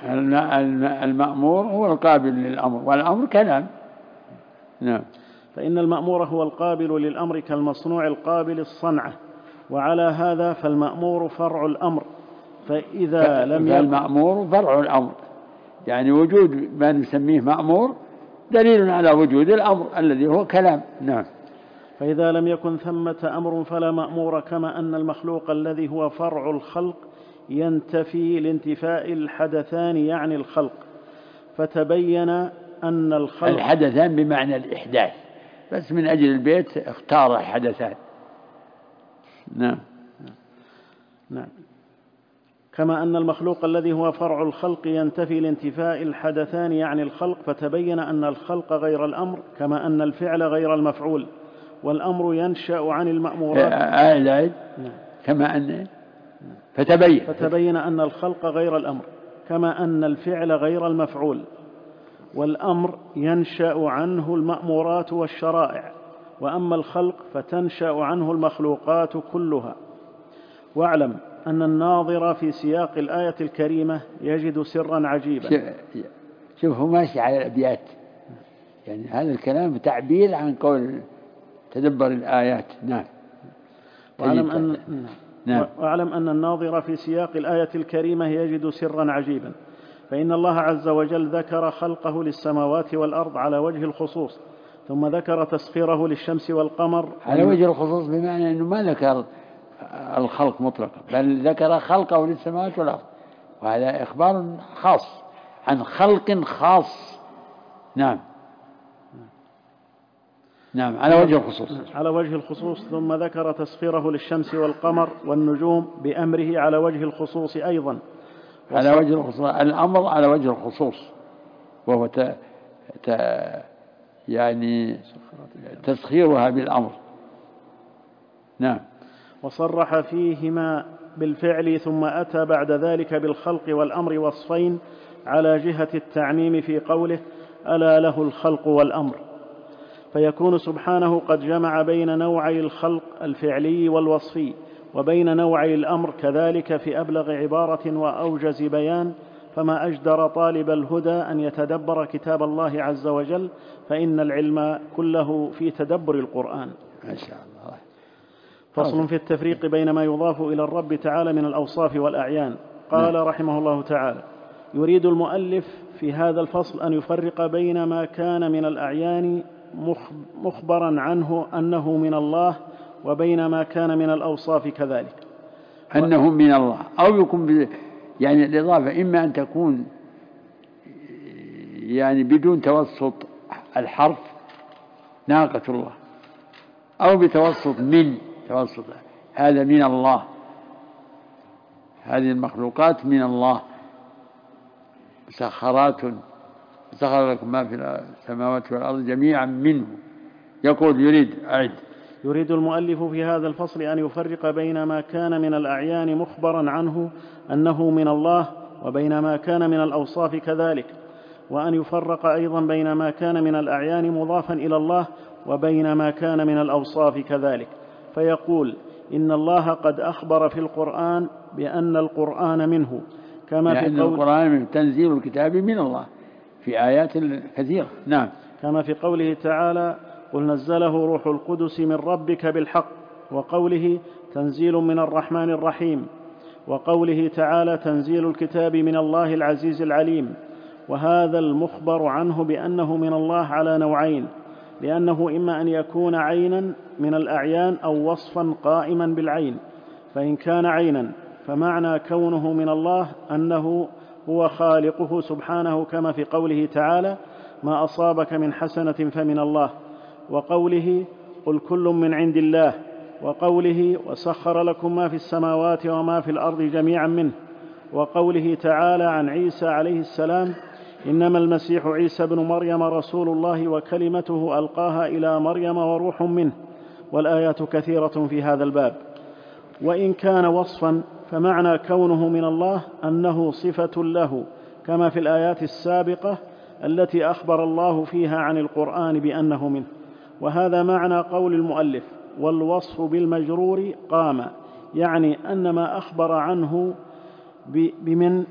المأمور هو القابل للأمر، والأمر كلام. نعم. فإن المأمور هو القابل للأمر كالمصنوع القابل الصنعة، وعلى هذا فالمأمور فرع الأمر، فإذا لم يكن المأمور فرع الأمر، يعني وجود ما نسميه مأمور دليل على وجود الأمر الذي هو كلام. نعم. فإذا لم يكن ثمة أمر فلا مأمور، كما أن المخلوق الذي هو فرع الخلق ينتفي لانتفاء الحدثان يعني الخلق، فتبين أن الخلق الحدثان بمعنى الإحداث، بس من أجل البيت اختار حدثان. نعم. نعم. كما أن المخلوق الذي هو فرع الخلق ينتفي لانتفاء الحدثان يعني الخلق، فتبين أن الخلق غير الأمر، كما أن الفعل غير المفعول، والأمر ينشأ عن المأمورات. آه كما أن فتبين فتبين أن الخلق غير الأمر، كما أن الفعل غير المفعول، والأمر ينشأ عنه المأمورات والشرائع، وأما الخلق فتنشأ عنه المخلوقات كلها. واعلم أن الناظر في سياق الآية الكريمة يجد سرا عجيبا. شوف هو ماشي على الأبيات، يعني هذا الكلام تعبير عن قول تدبر الآيات. نعم. واعلم أن نعم. واعلم أن الناظر في سياق الآية الكريمة يجد سرا عجيبا، فإن الله عز وجل ذكر خلقه للسماوات والأرض على وجه الخصوص، ثم ذكر تسخيره للشمس والقمر على وجه الخصوص، بمعنى أنه ما ذكر الخلق مطلقا، بل ذكر خلقه للسماوات والأرض، وهذا إخبار خاص عن خلق خاص. نعم. نعم على وجه الخصوص على وجه الخصوص ثم ذكر تسخيره للشمس والقمر والنجوم بأمره على وجه الخصوص أيضا. على وجه الخصوص، الأمر على وجه الخصوص، وهو ت... ت... يعني تسخيرها بالأمر. نعم. وصرح فيهما بالفعل، ثم أتى بعد ذلك بالخلق والأمر وصفين على جهة التعميم في قوله ألا له الخلق والأمر، فيكون سبحانه قد جمع بين نوعي الخلق الفعلي والوصفي وبين نوعي الأمر كذلك في أبلغ عبارة وأوجز بيان، فما أجدر طالب الهدى أن يتدبر كتاب الله عز وجل، فإن العلم كله في تدبر القرآن. ما شاء الله. فصل في التفريق بين ما يضاف إلى الرب تعالى من الأوصاف والأعيان. قال رحمه الله تعالى: يريد المؤلف في هذا الفصل أن يفرق بين ما كان من الأعيان مخبرا عنه أنه من الله وبين ما كان من الأوصاف كذلك. أنه من الله، أو يكون يعني الإضافة إما أن تكون يعني بدون توسط الحرف ناقة الله، أو بتوسط من توسط هذا من الله، هذه المخلوقات من الله مسخرات، سخر لكم ما في السماوات والأرض جميعا منه. يقول يريد أعد يريد المؤلف في هذا الفصل أن يفرق بين ما كان من الأعيان مخبرا عنه أنه من الله وبين ما كان من الأوصاف كذلك، وأن يفرق أيضا بين ما كان من الأعيان مضافا إلى الله وبين ما كان من الأوصاف كذلك، فيقول إن الله قد أخبر في القرآن بأن القرآن منه، كما في قول القرآن تنزيل الكتاب من الله في آيات كثيرة. نعم. كما في قوله تعالى قل نزله روح القدس من ربك بالحق، وقوله تنزيل من الرحمن الرحيم، وقوله تعالى تنزيل الكتاب من الله العزيز العليم. وهذا المخبر عنه بأنه من الله على نوعين، لأنه إما أن يكون عينا من الأعيان أو وصفا قائما بالعين، فإن كان عينا فمعنى كونه من الله أنه هو خالقه سبحانه، كما في قوله تعالى ما أصابك من حسنة فمن الله، وقوله قل كل من عند الله، وقوله وسخر لكم ما في السماوات وما في الأرض جميعا منه، وقوله تعالى عن عيسى عليه السلام إنما المسيح عيسى بن مريم رسول الله وكلمته ألقاها إلى مريم وروح منه، والآيات كثيرة في هذا الباب. وإن كان وصفا فمعنى كونه من الله أنه صفة له، كما في الآيات السابقة التي أخبر الله فيها عن القرآن بأنه منه. وهذا معنى قول المؤلف والوصف بالمجرور قام، يعني أن ما أخبر عنه بمن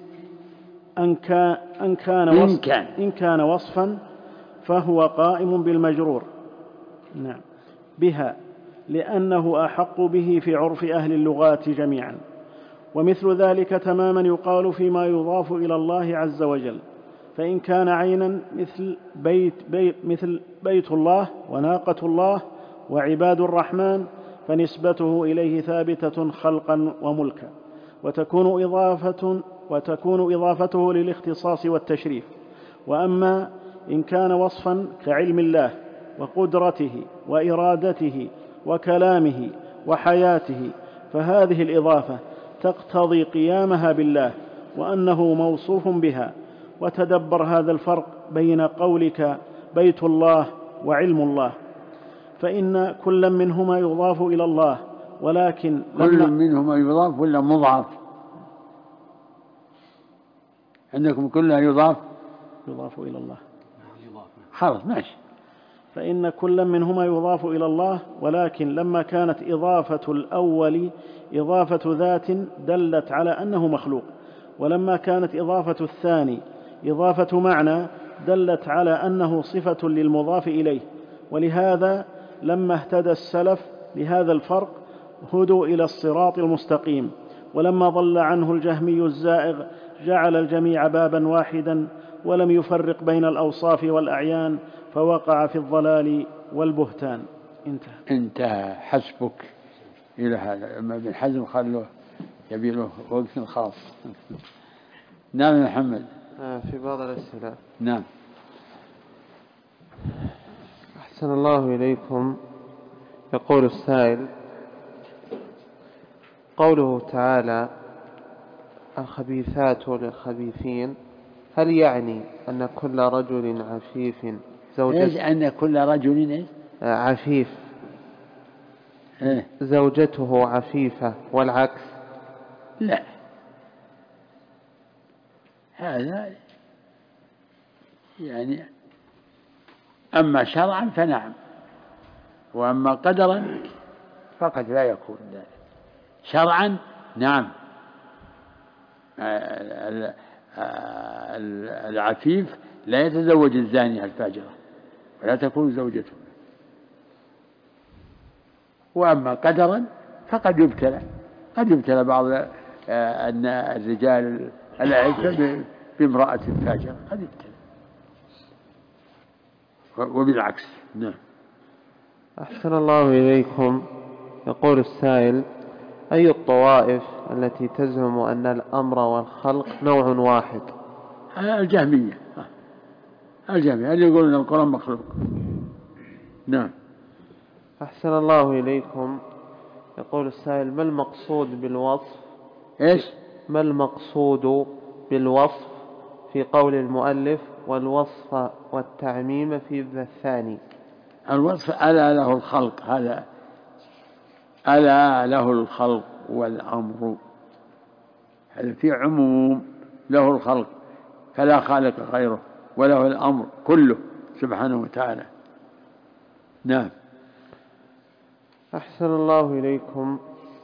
أن كان, أن كان, وصف إن كان وصفا فهو قائم بالمجرور نعم بها، لأنه أحق به في عرف أهل اللغات جميعا. ومثل ذلك تماما يقال فيما يضاف إلى الله عز وجل، فإن كان عينا مثل بيت, بيت, مثل بيت الله وناقة الله وعباد الرحمن فنسبته إليه ثابتة خلقا وملكا، وتكون إضافة وتكون إضافته للاختصاص والتشريف. وأما إن كان وصفا كعلم الله وقدرته وإرادته وكلامه وحياته فهذه الإضافة تقتضي قيامها بالله وأنه موصوف بها. وتدبر هذا الفرق بين قولك بيت الله وعلم الله، فإن كل منهما يضاف إلى الله، ولكن كل منهما يضاف ولا مضاف؟ عندكم كلها يضاف يضاف إلى الله خلاص ماشي. فإن كل منهما يضاف إلى الله، ولكن لما كانت إضافة الأول إضافة ذات دلت على أنه مخلوق، ولما كانت إضافة الثاني إضافة معنى دلت على أنه صفة للمضاف إليه. ولهذا لما اهتدى السلف لهذا الفرق هدوا إلى الصراط المستقيم، ولما ضل عنه الجهمي الزائغ جعل الجميع بابا واحدا ولم يفرق بين الأوصاف والأعيان، فوقع في الضلال والبهتان. انتهى انتهى حسبك إلى هذا. أما ابن حزم خلوه يبي له وقت خاص. نعم يا محمد. في بعض الأسئلة. نعم. أحسن الله إليكم. يقول السائل قوله تعالى الخبيثات للخبيثين، هل يعني أن كل رجل عفيف زوجته أن كل رجل عفيف إيه؟ زوجته عفيفة والعكس؟ لا، هذا يعني أما شرعا فنعم، وأما قدرا فقد لا يكون ذلك. شرعا نعم، العفيف لا يتزوج الزانية الفاجرة ولا تكون زوجته. وأما قدرا فقد يبتلى، قد يبتلى بعض أن الرجال العفة بامرأة فاجرة، قد يبتلى، وبالعكس. نعم. أحسن الله إليكم. يقول السائل: أي الطوائف التي تزعم أن الأمر والخلق نوع واحد؟ الجهمية الجهمية اللي يقولون القرآن مخلوق. نعم. أحسن الله إليكم. يقول السائل: ما المقصود بالوصف إيش؟ ما المقصود بالوصف في قول المؤلف والوصف والتعميم في الثاني؟ الوصف ألا له الخلق، هذا ألا له الخلق والأمر، هذا في عموم، له الخلق فلا خالق غيره، وله الأمر كله سبحانه وتعالى. نعم. أحسن الله إليكم.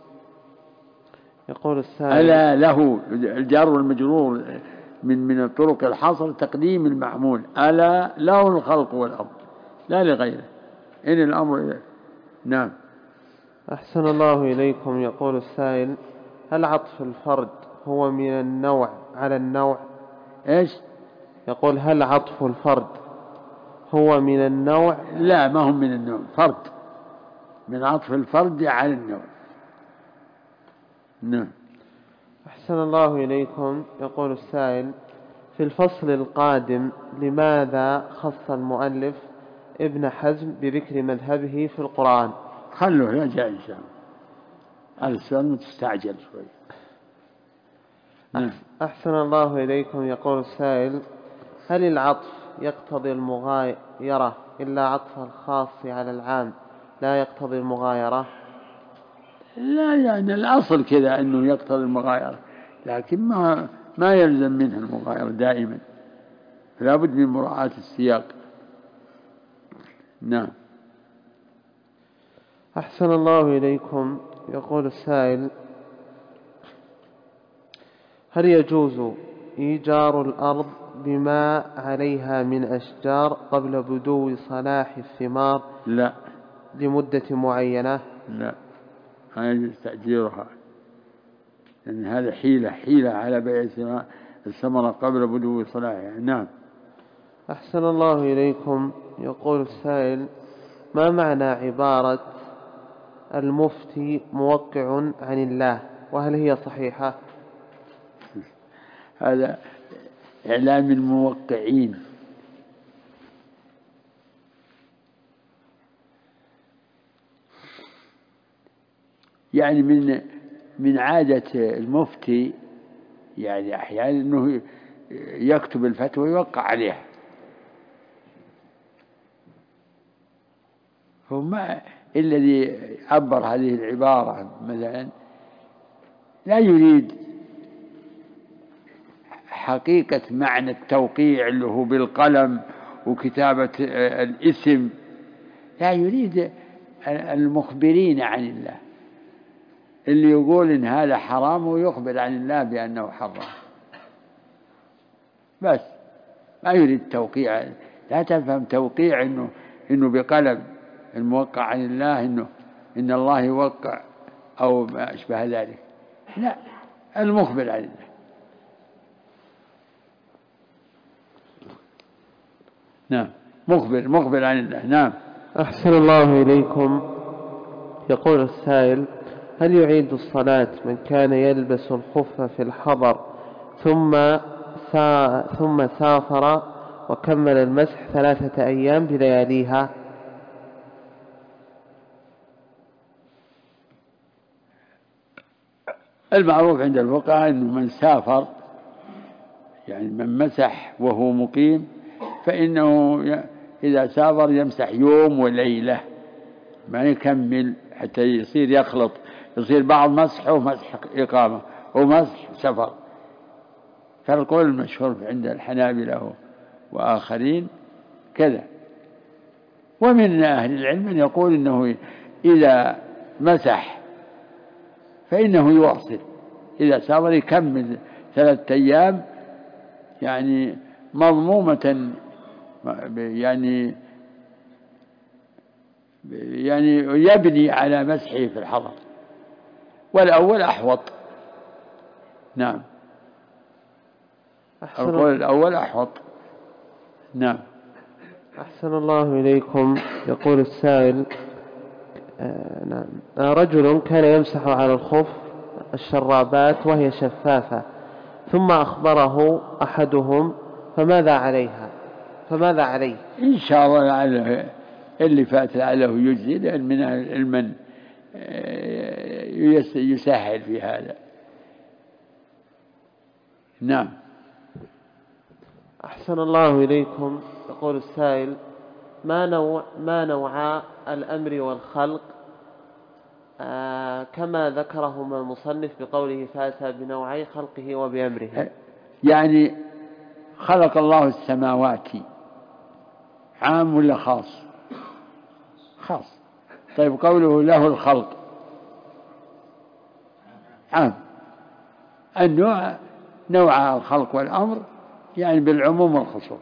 يقول السائل: ألا له الجار والمجرور من من الطرق الحصر تقديم المعمول، ألا له الخلق والأمر لا لغيره، إن الأمر. نعم. أحسن الله إليكم. يقول السائل: هل عطف الفرد هو من النوع على النوع؟ إيش؟ يقول: هل عطف الفرد هو من النوع؟ لا، ما هم من النوع، فرد، من عطف الفرد على النوع. نعم. أحسن الله إليكم. يقول السائل: في الفصل القادم لماذا خص المؤلف ابن حزم بذكر مذهبه في القرآن؟ خلوه لا جاء إن شاء الله، هذا السؤال متستعجل شوي. نعم. أحسن الله إليكم. يقول السائل: هل العطف يقتضي المغايرة إلا عطف الخاص على العام لا يقتضي المغايرة؟ لا، يعني الأصل كذا أنه يقتضي المغايرة، لكن ما ما يلزم منها المغايرة دائما، لا بد من مراعاة السياق. نعم. أحسن الله إليكم. يقول السائل: هل يجوز إيجار الأرض بما عليها من أشجار قبل بدو صلاح الثمار لا لمدة معينة؟ لا، ما يجوز تأجيرها، لأن هذا حيلة حيلة على بيع الثمرة قبل بدو صلاحها. نعم. أحسن الله إليكم. يقول السائل: ما معنى عبارة المفتي موقع عن الله، وهل هي صحيحة؟ هذا إعلام الموقعين، يعني من من عادة المفتي يعني أحيانا أنه يكتب الفتوى ويوقع عليها، فما الذي عبر هذه العبارة مثلا لا يريد حقيقة معنى التوقيع اللي هو بالقلم وكتابة الاسم، لا يريد المخبرين عن الله، اللي يقول إن هذا حرام ويخبر عن الله بأنه حرام، بس ما يريد توقيع. لا تفهم توقيع إنه إنه بقلم، الموقع عن الله إنه إن الله يوقع أو ما أشبه ذلك، لا، المخبر عن الله. نعم، مخبر مخبر عن الله. نعم. أحسن الله إليكم. يقول السائل: هل يعيد الصلاة من كان يلبس الخف في الحضر ثم سا ثم سافر وكمل المسح ثلاثة أيام بلياليها؟ المعروف عند الفقهاء أنه من سافر يعني من مسح وهو مقيم فإنه إذا سافر يمسح يوم وليلة، ما يكمل حتى يصير يخلط، يصير بعض مسحه ومسح إقامة ومسح سفر. فالقول المشهور عند الحنابلة وآخرين كذا. ومن أهل العلم من يقول إنه إذا مسح فإنه يواصل، إذا سافر يكمل ثلاثة أيام يعني مضمومة، يعني يعني يبني على مسحه في الحضر، والأول أحوط. نعم، القول الأول أحوط. نعم. أحسن الله إليكم. يقول السائل آه نعم آه رجل كان يمسح على الخف الشرابات وهي شفافة، ثم أخبره أحدهم، فماذا عليها فماذا عليه؟ إن شاء الله لعله اللي فات لعله يجزي، لأن من المن يسهل في هذا. نعم. أحسن الله إليكم. يقول السائل ما نوع ما نوعا الأمر والخلق آه كما ذكرهما المصنف بقوله فأتى بنوعي خلقه وبأمره؟ يعني خلق الله السماوات عام ولا خاص؟ خاص. طيب قوله له الخلق عام. النوع نوع الخلق والأمر يعني بالعموم والخصوص.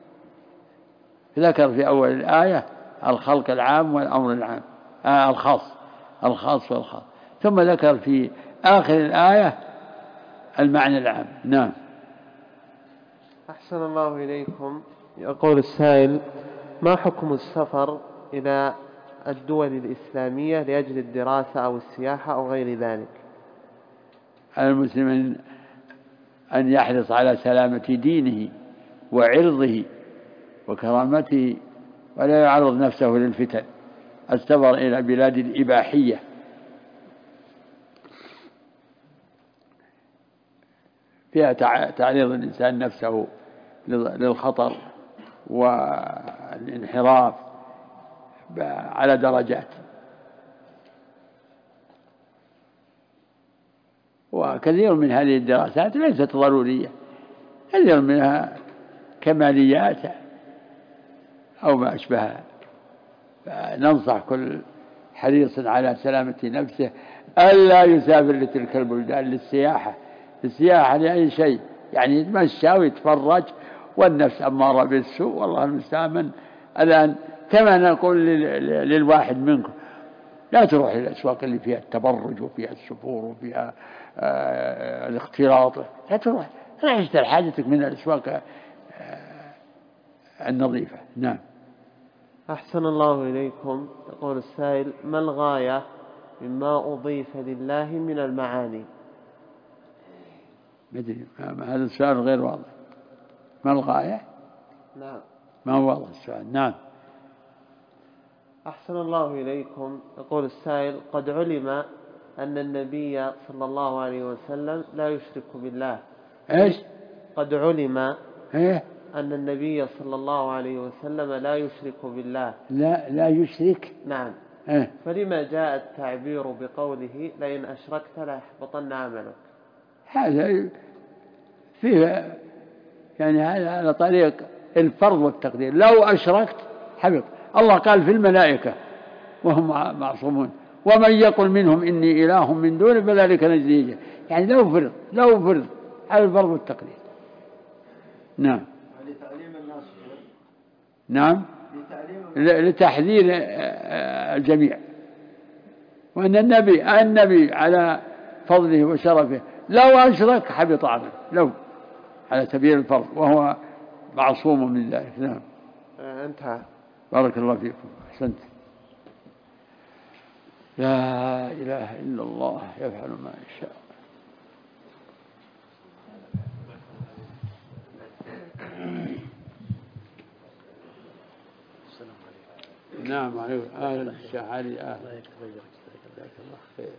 ذكر في أول الآية الخلق العام والأمر العام آه الخاص الخاص والخاص، ثم ذكر في آخر الآية المعنى العام. نعم. أحسن الله إليكم. يقول السائل ما حكم السفر إلى الدول الإسلامية لأجل الدراسة أو السياحة أو غير ذلك؟ على المسلم أن يحرص على سلامة دينه وعرضه وكرامته، ولا يعرض نفسه للفتن. السفر إلى بلاد الإباحية فيها تعريض الإنسان نفسه للخطر والانحراف على درجات، وكثير من هذه الدراسات ليست ضرورية، كثير منها كماليات أو ما أشبهها. ننصح كل حريص على سلامة نفسه ألا يسافر لتلك البلدان للسياحة للسياحة لأي شيء، يعني يتمشى ويتفرج والنفس أمارة بالسوء، والله المستعان. الآن كما نقول للواحد منكم لا تروح إلى الأسواق اللي فيها التبرج وفيها السفور وفيها آه الاختلاط، لا تروح، لا اشتري حاجتك من الأسواق آه النظيفة. نعم. أحسن الله إليكم. يقول السائل ما الغاية مما أضيف لله من المعاني؟ مدري، هذا السؤال غير واضح. ما الغاية؟ نعم. ما هو واضح السؤال. نعم. أحسن الله إليكم. يقول السائل قد علم أن النبي صلى الله عليه وسلم لا يشرك بالله. إيش؟ قد علم إيه؟ أن النبي صلى الله عليه وسلم لا يشرك بالله. لا لا يشرك. نعم. إيه؟ فلما جاء التعبير بقوله لئن أشركت ليحبطن عملك؟ هذا فيه يعني هذا على طريق الفرض والتقدير. لو أشركت حبط. الله قال في الملائكة وهم معصومون ومن يقل منهم إني إله من دونه فذلك نجزيه. يعني لو فرض لو فرض على الفرض والتقدير. نعم. لتعليم الناس. نعم. لتحذير الجميع، وأن النبي النبي على فضله وشرفه لو أشرك حبط عمله، لو على سبيل الفرض، وهو معصوم من ذلك. نعم. انتهى. بارك الله فيكم. أحسنت. لا إله إلا الله يفعل ما يشاء. نعم عليكم. أهلا الشيخ علي. أهلا. الله يكرمك. جزاك الله خير.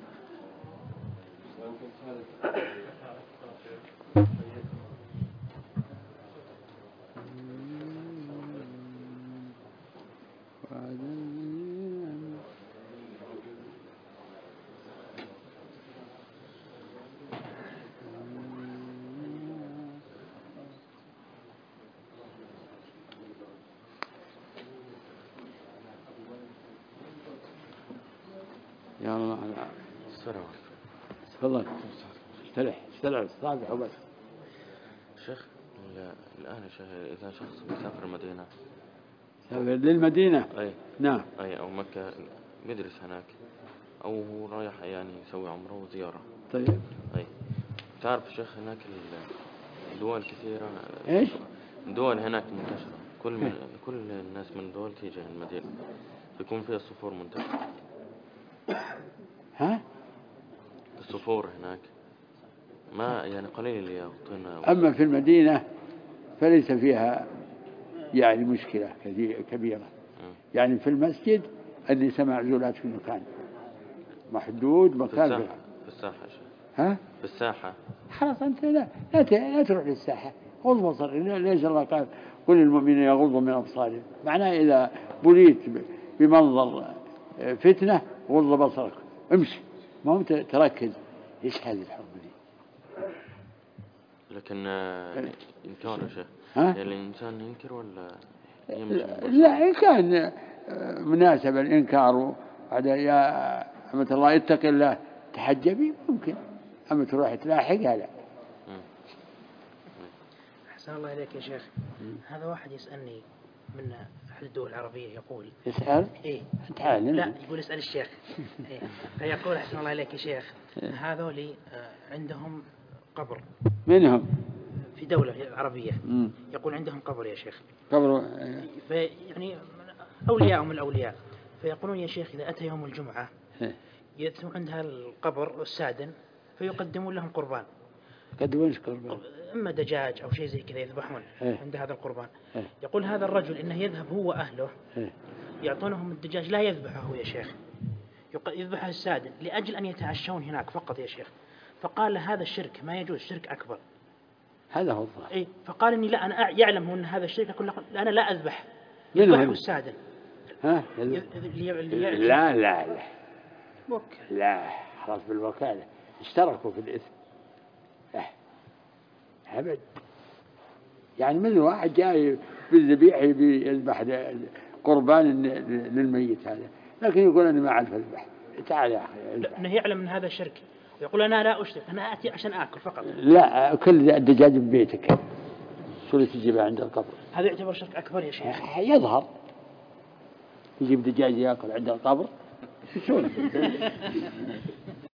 يا الله. السلام تفضل. استرح استرح صافح وبس. شيخ الآن شيخ إذا شخص بيسافر المدينة سافر للمدينة. أي. نعم. أي أو مكة بيدرس هناك أو هو رايح يعني يسوي عمره وزيارة. طيب. أي. تعرف شيخ هناك الدول كثيرة. إيش؟ دول هناك منتشرة كل من كل الناس من دول تيجي المدينة يكون فيها صفور منتشرة. ها؟ الصفور هناك ما يعني قليل اللي يغطون. أما في المدينة فليس فيها يعني مشكلة كبيرة. يعني في المسجد النساء معزولات في مكان محدود، مكان في الساحة. في الساحة شيء. ها؟ في الساحة. خلاص أنت لا لا, لا تروح للساحة. غض بصر. ليش الله قال كل المؤمنين يغضوا من أبصارهم؟ معناه إذا بليت بمنظر فتنة غض بصرك امشي، ما هو تركز. إيش هذه الحرب دي؟ لكن إنكار يا شيخ. ها؟ يعني الإنسان ينكر ولا يمشي؟ لا إن كان مناسب الإنكار بعد يا أمة الله اتق الله تحجبي ممكن، أما تروح تلاحقها لا. أحسن الله إليك يا شيخ. هذا واحد يسألني من أحد الدول العربية يقول. يسأل؟ إيه. تعال. لا يقول اسأل الشيخ. إيه. فيقول أحسن الله إليك يا شيخ هذول عندهم قبر. منهم؟ في دولة عربية. مم. يقول عندهم قبر يا شيخ. قبر. في يعني أولياء من الأولياء. فيقولون يا شيخ إذا أتى يوم الجمعة يأتون عندها القبر السادن فيقدمون لهم قربان. يقدمون ايش قربان؟ إما دجاج أو شيء زي كذا يذبحون إيه؟ عند هذا القربان. إيه؟ يقول هذا الرجل إنه يذهب هو وأهله. إيه؟ يعطونهم الدجاج لا يذبحه يا شيخ، يذبحه السادن لأجل أن يتعشون هناك فقط يا شيخ. فقال هذا الشرك ما يجوز، شرك أكبر. هذا هو الظاهر. إيه؟ فقال إني لا أنا يعلم أن هذا الشرك، أقول له أنا لا أذبح، يذبحه السادن. ها؟ ي... ي... لا لا لا وك. لا خلاص بالوكالة اشتركوا في الإثم. لا أبد. يعني مثل واحد جاي بالذبيحة يذبح قربان للميت هذا، لكن يقول أنا ما أعرف أذبح. تعال يا أخي. إنه يعلم من هذا الشرك، يقول أنا لا أشرك، أنا أتي عشان آكل فقط. لا كل الدجاج ببيتك شو اللي تجيبه عند القبر؟ هذا يعتبر شرك أكبر يا شيخ. يظهر يجيب دجاج يأكل عند القبر شو